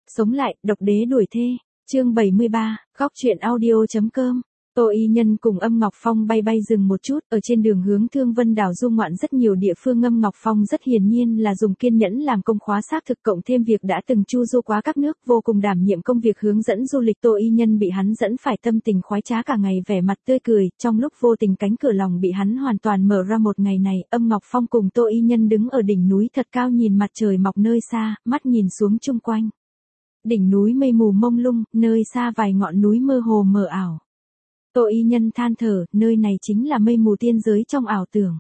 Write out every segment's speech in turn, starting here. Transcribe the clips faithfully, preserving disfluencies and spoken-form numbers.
Sống lại, độc đế đuổi thê. Chương bảy mươi ba, góc truyện audio.com. Tô Y Nhân cùng Âm Ngọc Phong bay bay dừng một chút, ở trên đường hướng Thương Vân Đảo du ngoạn rất nhiều địa phương. Âm Ngọc Phong rất hiển nhiên là dùng kiên nhẫn làm công khóa xác thực, cộng thêm việc đã từng chu du quá các nước, vô cùng đảm nhiệm công việc hướng dẫn du lịch. Tô Y Nhân bị hắn dẫn phải tâm tình khoái trá cả ngày, vẻ mặt tươi cười, trong lúc vô tình cánh cửa lòng bị hắn hoàn toàn mở ra. Một ngày này, Âm Ngọc Phong cùng Tô Y Nhân đứng ở đỉnh núi thật cao nhìn mặt trời mọc nơi xa, mắt nhìn xuống chung quanh. Đỉnh núi mây mù mông lung, nơi xa vài ngọn núi mơ hồ mờ ảo. Tô Y Nhân than thở, nơi này chính là mây mù tiên giới trong ảo tưởng.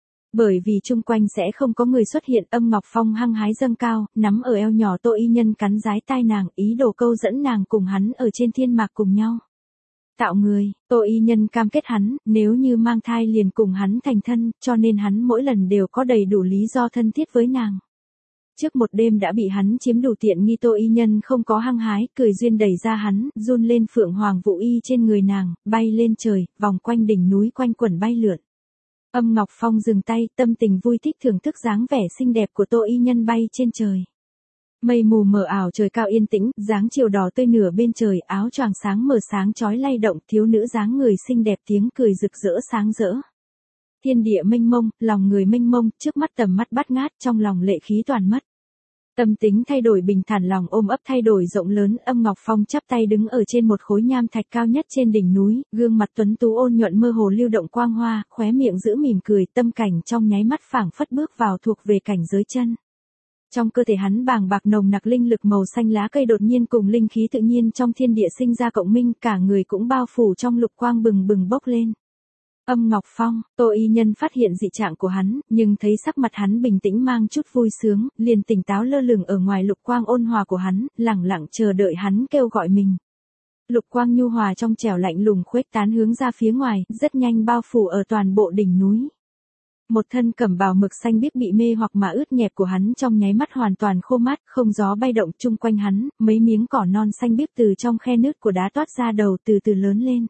Bởi vì chung quanh sẽ không có người xuất hiện. Âm Ngọc Phong hăng hái dâng cao, nắm ở eo nhỏ Tô Y Nhân, cắn rái tai nàng, ý đồ câu dẫn nàng cùng hắn ở trên thiên mạc cùng nhau tạo người. Tô Y Nhân cam kết hắn, nếu như mang thai liền cùng hắn thành thân, cho nên hắn mỗi lần đều có đầy đủ lý do thân thiết với nàng. Trước một đêm đã bị hắn chiếm đủ tiện nghi. Tô Y Nhân không có hăng hái, cười duyên đẩy ra hắn, run lên phượng hoàng vũ y trên người nàng, bay lên trời, vòng quanh đỉnh núi quanh quẩn bay lượn. Âm Ngọc Phong dừng tay, tâm tình vui thích thưởng thức dáng vẻ xinh đẹp của Tô Y Nhân bay trên trời. Mây mù mờ ảo, trời cao yên tĩnh, dáng chiều đỏ tươi nửa bên trời, áo choàng sáng mờ sáng chói lay động, thiếu nữ dáng người xinh đẹp, tiếng cười rực rỡ sáng rỡ. Thiên địa mênh mông, lòng người mênh mông, trước mắt tầm mắt bát ngát, trong lòng lệ khí toàn mất. Tâm tính thay đổi, bình thản, lòng ôm ấp thay đổi rộng lớn. Âm Ngọc Phong chắp tay đứng ở trên một khối nham thạch cao nhất trên đỉnh núi, gương mặt tuấn tú ôn nhuận mơ hồ lưu động quang hoa, khóe miệng giữ mỉm cười, tâm cảnh trong nháy mắt phảng phất bước vào thuộc về cảnh giới chân. Trong cơ thể hắn bàng bạc nồng nặc linh lực màu xanh lá cây đột nhiên cùng linh khí tự nhiên trong thiên địa sinh ra cộng minh, cả người cũng bao phủ trong lục quang bừng bừng bốc lên. Âm Ngọc Phong, Tô Y Nhân phát hiện dị trạng của hắn, nhưng thấy sắc mặt hắn bình tĩnh mang chút vui sướng, liền tỉnh táo lơ lửng ở ngoài lục quang ôn hòa của hắn, lẳng lặng chờ đợi hắn kêu gọi mình. Lục quang nhu hòa trong trẻo lạnh lùng khuếch tán hướng ra phía ngoài, rất nhanh bao phủ ở toàn bộ đỉnh núi. Một thân cẩm bào mực xanh biếc bị mê hoặc mà ướt nhẹp của hắn trong nháy mắt hoàn toàn khô mát, không gió bay động. Chung quanh hắn, mấy miếng cỏ non xanh biếc từ trong khe nứt của đá toát ra, đầu từ từ lớn lên.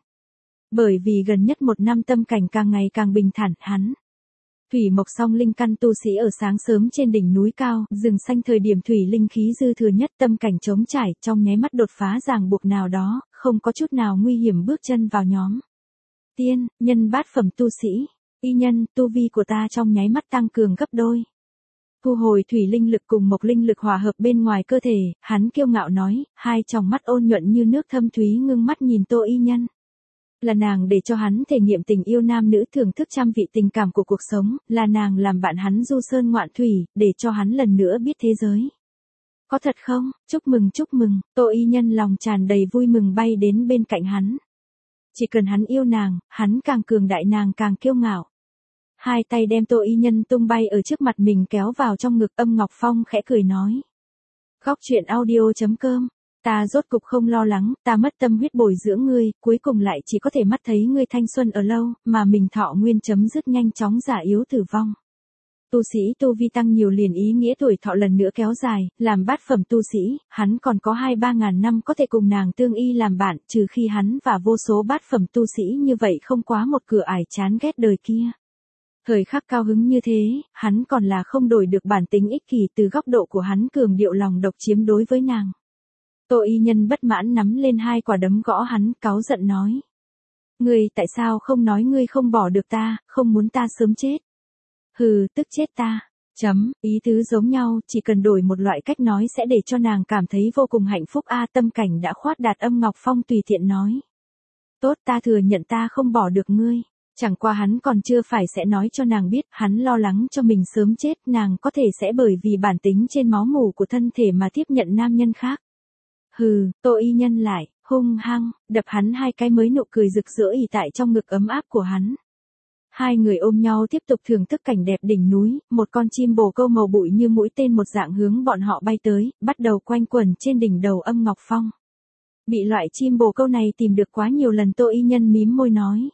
Bởi vì gần nhất một năm tâm cảnh càng ngày càng bình thản, hắn thủy mộc song linh căn tu sĩ ở sáng sớm trên đỉnh núi cao, rừng xanh thời điểm thủy linh khí dư thừa nhất, tâm cảnh trống trải, trong nháy mắt đột phá ràng buộc nào đó, không có chút nào nguy hiểm bước chân vào nhóm tiên nhân bát phẩm tu sĩ. Y Nhân, tu vi của ta trong nháy mắt tăng cường gấp đôi. Thu hồi thủy linh lực cùng mộc linh lực hòa hợp bên ngoài cơ thể, hắn kiêu ngạo nói, hai tròng mắt ôn nhuận như nước thâm thúy ngưng mắt nhìn Tô Y Nhân. Là nàng để cho hắn thể nghiệm tình yêu nam nữ, thưởng thức trăm vị tình cảm của cuộc sống, là nàng làm bạn hắn du sơn ngoạn thủy, để cho hắn lần nữa biết thế giới. Có thật không? Chúc mừng chúc mừng. Tô Y Nhân lòng tràn đầy vui mừng bay đến bên cạnh hắn. Chỉ cần hắn yêu nàng, hắn càng cường đại nàng càng kiêu ngạo. Hai tay đem Tô Y Nhân tung bay ở trước mặt mình kéo vào trong ngực. Âm Ngọc Phong khẽ cười nói. Góc truyện audio.com. Ta rốt cục không lo lắng, ta mất tâm huyết bồi dưỡng ngươi, cuối cùng lại chỉ có thể mắt thấy ngươi thanh xuân ở lâu, mà mình thọ nguyên chấm dứt nhanh chóng già yếu tử vong. Tu sĩ tu vi tăng nhiều liền ý nghĩa tuổi thọ lần nữa kéo dài, làm bát phẩm tu sĩ, hắn còn có hai ba ngàn năm có thể cùng nàng tương y làm bạn, trừ khi hắn và vô số bát phẩm tu sĩ như vậy không quá một cửa ải chán ghét đời kia. Thời khắc cao hứng như thế, hắn còn là không đổi được bản tính ích kỷ, từ góc độ của hắn cường điệu lòng độc chiếm đối với nàng. Tô Y Nhân bất mãn nắm lên hai quả đấm gõ hắn, cáu giận nói. Ngươi tại sao không nói ngươi không bỏ được ta, không muốn ta sớm chết? Hừ, tức chết ta. Chấm, ý tứ giống nhau, chỉ cần đổi một loại cách nói sẽ để cho nàng cảm thấy vô cùng hạnh phúc. A tâm cảnh đã khoát đạt. Âm Ngọc Phong tùy tiện nói. Tốt, ta thừa nhận ta không bỏ được ngươi. Chẳng qua hắn còn chưa phải sẽ nói cho nàng biết, hắn lo lắng cho mình sớm chết, nàng có thể sẽ bởi vì bản tính trên máu mủ của thân thể mà tiếp nhận nam nhân khác. Hừ, Tô Y Nhân lại, hung hăng, đập hắn hai cái mới nụ cười rực rỡ ỉ tại trong ngực ấm áp của hắn. Hai người ôm nhau tiếp tục thưởng thức cảnh đẹp đỉnh núi, một con chim bồ câu màu bụi như mũi tên một dạng hướng bọn họ bay tới, bắt đầu quanh quẩn trên đỉnh đầu Âm Ngọc Phong. Bị loại chim bồ câu này tìm được quá nhiều lần. Tô Y Nhân mím môi nói.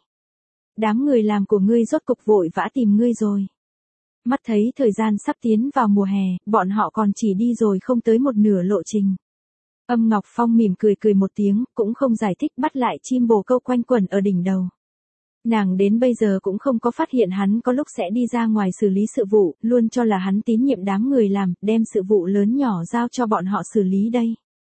Đám người làm của ngươi rốt cục vội vã tìm ngươi rồi. Mắt thấy thời gian sắp tiến vào mùa hè, bọn họ còn chỉ đi rồi không tới một nửa lộ trình. Âm Ngọc Phong mỉm cười cười một tiếng, cũng không giải thích, bắt lại chim bồ câu quanh quẩn ở đỉnh đầu. Nàng đến bây giờ cũng không có phát hiện hắn có lúc sẽ đi ra ngoài xử lý sự vụ, luôn cho là hắn tín nhiệm đám người làm, đem sự vụ lớn nhỏ giao cho bọn họ xử lý đây.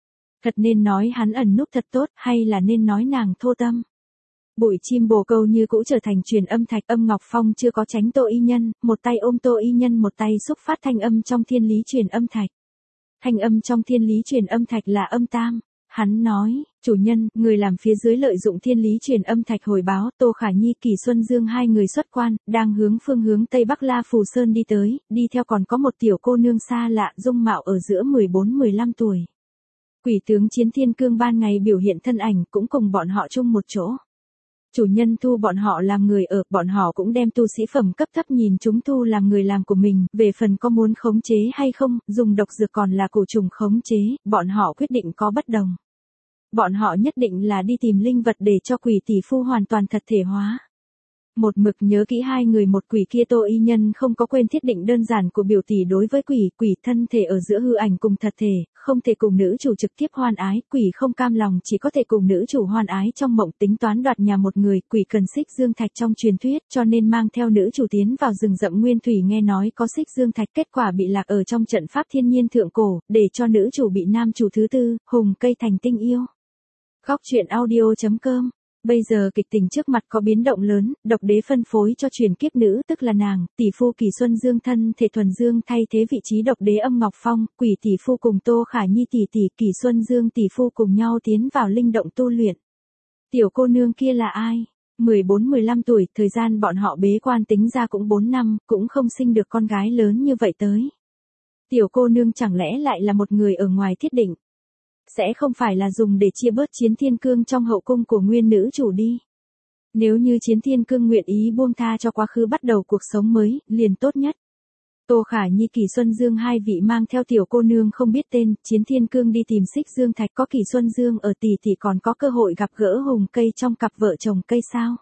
Thật nên nói hắn ẩn núp thật tốt, hay là nên nói nàng thô tâm? Bụi chim bồ câu như cũ trở thành truyền âm thạch. Âm Ngọc Phong chưa có tránh Tô Y Nhân, một tay ôm Tô Y Nhân, một tay xúc phát thanh âm trong thiên lý truyền âm thạch. Thanh âm trong thiên lý truyền âm thạch là âm tam. Hắn nói, chủ nhân, người làm phía dưới lợi dụng thiên lý truyền âm thạch hồi báo, Tô Khả Nhi, Kỳ Xuân Dương hai người xuất quan, đang hướng phương hướng Tây Bắc La Phù Sơn đi tới, đi theo còn có một tiểu cô nương xa lạ, dung mạo ở giữa mười bốn mười lăm tuổi. Quỷ tướng Chiến Thiên Cương ban ngày biểu hiện thân ảnh cũng cùng bọn họ chung một chỗ. Chủ nhân thu bọn họ làm người ở, bọn họ cũng đem tu sĩ phẩm cấp thấp nhìn chúng thu làm người làm của mình, về phần có muốn khống chế hay không, dùng độc dược còn là cổ trùng khống chế, bọn họ quyết định có bất đồng. Bọn họ nhất định là đi tìm linh vật để cho quỷ tỷ phu hoàn toàn thật thể hóa. Một mực nhớ kỹ hai người một quỷ kia. Tô Y Nhân không có quên thiết định đơn giản của biểu tỷ đối với quỷ, quỷ thân thể ở giữa hư ảnh cùng thật thể, không thể cùng nữ chủ trực tiếp hoan ái, quỷ không cam lòng chỉ có thể cùng nữ chủ hoan ái trong mộng, tính toán đoạt nhà một người, quỷ cần xích dương thạch trong truyền thuyết, cho nên mang theo nữ chủ tiến vào rừng rậm nguyên thủy, nghe nói có xích dương thạch, kết quả bị lạc ở trong trận pháp thiên nhiên thượng cổ, để cho nữ chủ bị nam chủ thứ tư, hùng cây thành tinh yêu. Góc truyện audio chấm com. Bây giờ kịch tình trước mặt có biến động lớn, độc đế phân phối cho truyền kiếp nữ, tức là nàng, tỷ phu Kỳ Xuân Dương thân thể thuần dương thay thế vị trí độc đế Âm Ngọc Phong, quỷ tỷ phu cùng Tô Khả Nhi tỷ tỷ, Kỳ Xuân Dương tỷ phu cùng nhau tiến vào linh động tu luyện. Tiểu cô nương kia là ai? mười bốn mười lăm tuổi, thời gian bọn họ bế quan tính ra cũng bốn năm, cũng không sinh được con gái lớn như vậy tới. Tiểu cô nương chẳng lẽ lại là một người ở ngoài thiết định? Sẽ không phải là dùng để chia bớt Chiến Thiên Cương trong hậu cung của nguyên nữ chủ đi. Nếu như Chiến Thiên Cương nguyện ý buông tha cho quá khứ bắt đầu cuộc sống mới, liền tốt nhất. Tô Khả Nhi, Kỳ Xuân Dương hai vị mang theo tiểu cô nương không biết tên, Chiến Thiên Cương đi tìm xích dương thạch, có Kỳ Xuân Dương ở tỷ tỷ còn có cơ hội gặp gỡ hùng cây trong cặp vợ chồng cây sao.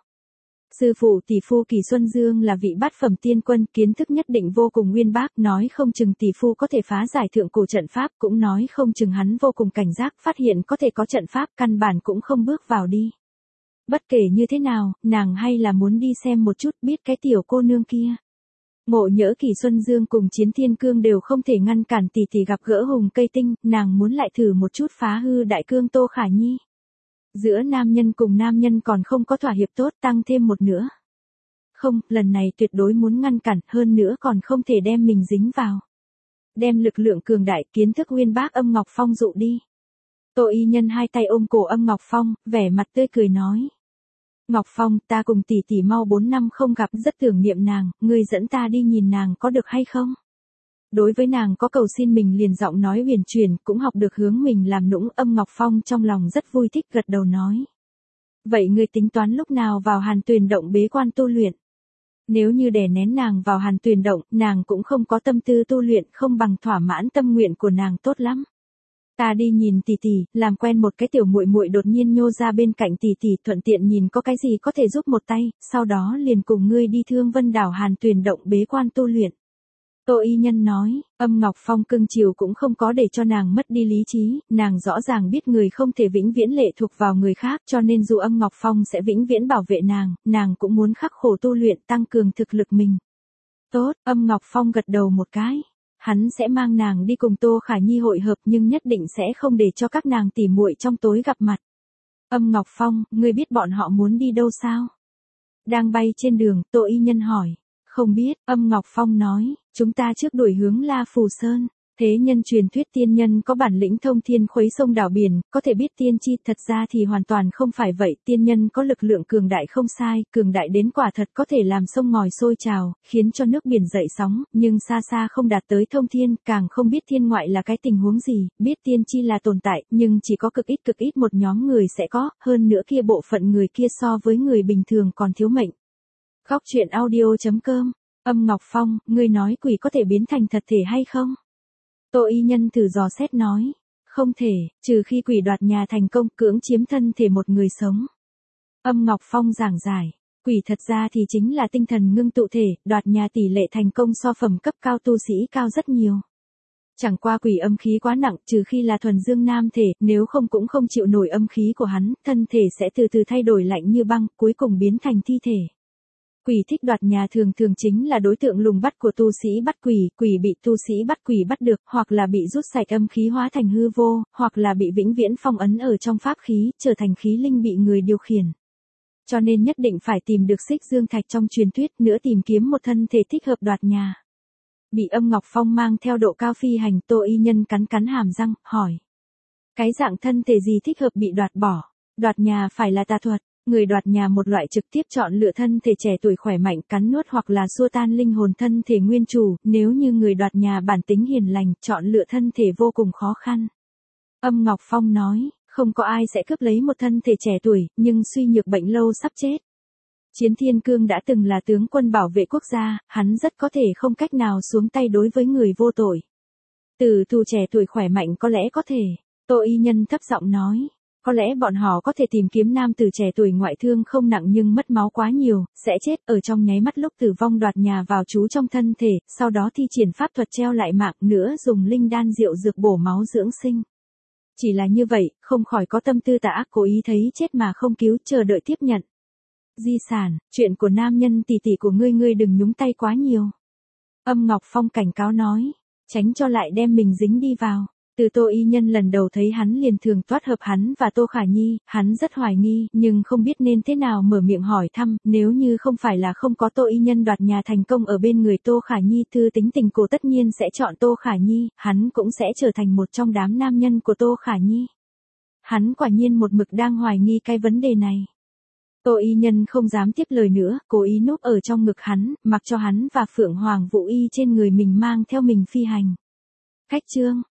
Sư phụ tỷ phu Kỳ Xuân Dương là vị bát phẩm tiên quân, kiến thức nhất định vô cùng uyên bác, nói không chừng tỷ phu có thể phá giải thượng cổ trận pháp, cũng nói không chừng hắn vô cùng cảnh giác, phát hiện có thể có trận pháp, căn bản cũng không bước vào đi. Bất kể như thế nào, nàng hay là muốn đi xem một chút, biết cái tiểu cô nương kia. Ngộ nhỡ Kỳ Xuân Dương cùng Chiến Thiên Cương đều không thể ngăn cản tỷ tỷ gặp gỡ hùng cây tinh, nàng muốn lại thử một chút phá hư đại cương Tô Khả Nhi. Giữa nam nhân cùng nam nhân còn không có thỏa hiệp tốt, tăng thêm một nữa. Không, lần này tuyệt đối muốn ngăn cản, hơn nữa còn không thể đem mình dính vào. Đem lực lượng cường đại, kiến thức uyên bác Âm Ngọc Phong dụ đi. Tô Y Nhân hai tay ôm cổ Âm Ngọc Phong, vẻ mặt tươi cười nói. Ngọc Phong, ta cùng tỷ tỷ mau bốn năm không gặp, rất tưởng niệm nàng, ngươi dẫn ta đi nhìn nàng có được hay không? Đối với nàng có cầu xin mình liền giọng nói huyền chuyển, cũng học được hướng mình làm nũng. Âm Ngọc Phong trong lòng rất vui thích, gật đầu nói. Vậy ngươi tính toán lúc nào vào Hàn Tuyền Động bế quan tu luyện? Nếu như đè nén nàng vào Hàn Tuyền Động, nàng cũng không có tâm tư tu luyện, không bằng thỏa mãn tâm nguyện của nàng tốt lắm. Ta đi nhìn tỷ tỷ, làm quen một cái tiểu muội muội đột nhiên nhô ra bên cạnh tỷ tỷ, thuận tiện nhìn có cái gì có thể giúp một tay, sau đó liền cùng ngươi đi Thương Vân đảo Hàn Tuyền Động bế quan tu luyện. Tô Y Nhân nói, Âm Ngọc Phong cưng chiều cũng không có để cho nàng mất đi lý trí, nàng rõ ràng biết người không thể vĩnh viễn lệ thuộc vào người khác, cho nên dù Âm Ngọc Phong sẽ vĩnh viễn bảo vệ nàng, nàng cũng muốn khắc khổ tu luyện tăng cường thực lực mình. Tốt, Âm Ngọc Phong gật đầu một cái. Hắn sẽ mang nàng đi cùng Tô Khả Nhi hội hợp, nhưng nhất định sẽ không để cho các nàng tỉ muội trong tối gặp mặt. Âm Ngọc Phong, ngươi biết bọn họ muốn đi đâu sao? Đang bay trên đường, Tô Y Nhân hỏi. Không biết, Âm Ngọc Phong nói, chúng ta trước đuổi hướng La Phù Sơn. Thế nhân truyền thuyết tiên nhân có bản lĩnh thông thiên khuấy sông đảo biển, có thể biết tiên chi, thật ra thì hoàn toàn không phải vậy, tiên nhân có lực lượng cường đại không sai, cường đại đến quả thật có thể làm sông ngòi sôi trào, khiến cho nước biển dậy sóng, nhưng xa xa không đạt tới thông thiên, càng không biết thiên ngoại là cái tình huống gì, biết tiên chi là tồn tại, nhưng chỉ có cực ít cực ít một nhóm người sẽ có, hơn nữa kia bộ phận người kia so với người bình thường còn thiếu mệnh. Góc truyện audio chấm com. Âm Ngọc Phong, ngươi nói quỷ có thể biến thành thật thể hay không? Tô Y Nhân thử dò xét nói, không thể, trừ khi quỷ đoạt nhà thành công cưỡng chiếm thân thể một người sống. Âm Ngọc Phong giảng giải, quỷ thật ra thì chính là tinh thần ngưng tụ thể, đoạt nhà tỷ lệ thành công so phẩm cấp cao tu sĩ cao rất nhiều. Chẳng qua quỷ âm khí quá nặng, trừ khi là thuần dương nam thể, nếu không cũng không chịu nổi âm khí của hắn, thân thể sẽ từ từ thay đổi lạnh như băng, cuối cùng biến thành thi thể. Quỷ thích đoạt nhà thường thường chính là đối tượng lùng bắt của tu sĩ bắt quỷ, quỷ bị tu sĩ bắt quỷ bắt được, hoặc là bị rút sạch âm khí hóa thành hư vô, hoặc là bị vĩnh viễn phong ấn ở trong pháp khí, trở thành khí linh bị người điều khiển. Cho nên nhất định phải tìm được Xích Dương Thạch trong truyền thuyết, nữa tìm kiếm một thân thể thích hợp đoạt nhà. Bị Âm Ngọc Phong mang theo độ cao phi hành, Tô Y Nhân cắn cắn hàm răng, hỏi. Cái dạng thân thể gì thích hợp bị đoạt bỏ? Đoạt nhà phải là tà thuật. Người đoạt nhà một loại trực tiếp chọn lựa thân thể trẻ tuổi khỏe mạnh cắn nuốt hoặc là xua tan linh hồn thân thể nguyên chủ, nếu như người đoạt nhà bản tính hiền lành, chọn lựa thân thể vô cùng khó khăn. Âm Ngọc Phong nói, không có ai sẽ cướp lấy một thân thể trẻ tuổi, nhưng suy nhược bệnh lâu sắp chết. Chiến Thiên Cương đã từng là tướng quân bảo vệ quốc gia, hắn rất có thể không cách nào xuống tay đối với người vô tội. Tử tù trẻ tuổi khỏe mạnh có lẽ có thể, Tô Y Nhân thấp giọng nói. Có lẽ bọn họ có thể tìm kiếm nam tử trẻ tuổi ngoại thương không nặng nhưng mất máu quá nhiều, sẽ chết ở trong nháy mắt lúc tử vong đoạt nhà vào trú trong thân thể, sau đó thi triển pháp thuật treo lại mạng nữa dùng linh đan rượu dược bổ máu dưỡng sinh. Chỉ là như vậy, không khỏi có tâm tư tà ác cố ý thấy chết mà không cứu, chờ đợi tiếp nhận. Di sản, chuyện của nam nhân tỷ tỷ của ngươi ngươi đừng nhúng tay quá nhiều. Âm Ngọc Phong cảnh cáo nói, tránh cho lại đem mình dính đi vào. Từ Tô Y Nhân lần đầu thấy hắn liền thường toát hợp hắn và Tô Khả Nhi, hắn rất hoài nghi, nhưng không biết nên thế nào mở miệng hỏi thăm, nếu như không phải là không có Tô Y Nhân đoạt nhà thành công ở bên người Tô Khả Nhi, thư tính tình cô tất nhiên sẽ chọn Tô Khả Nhi, hắn cũng sẽ trở thành một trong đám nam nhân của Tô Khả Nhi. Hắn quả nhiên một mực đang hoài nghi cái vấn đề này. Tô Y Nhân không dám tiếp lời nữa, cố ý núp ở trong ngực hắn, mặc cho hắn và Phượng Hoàng Vũ Y trên người mình mang theo mình phi hành. Khách chương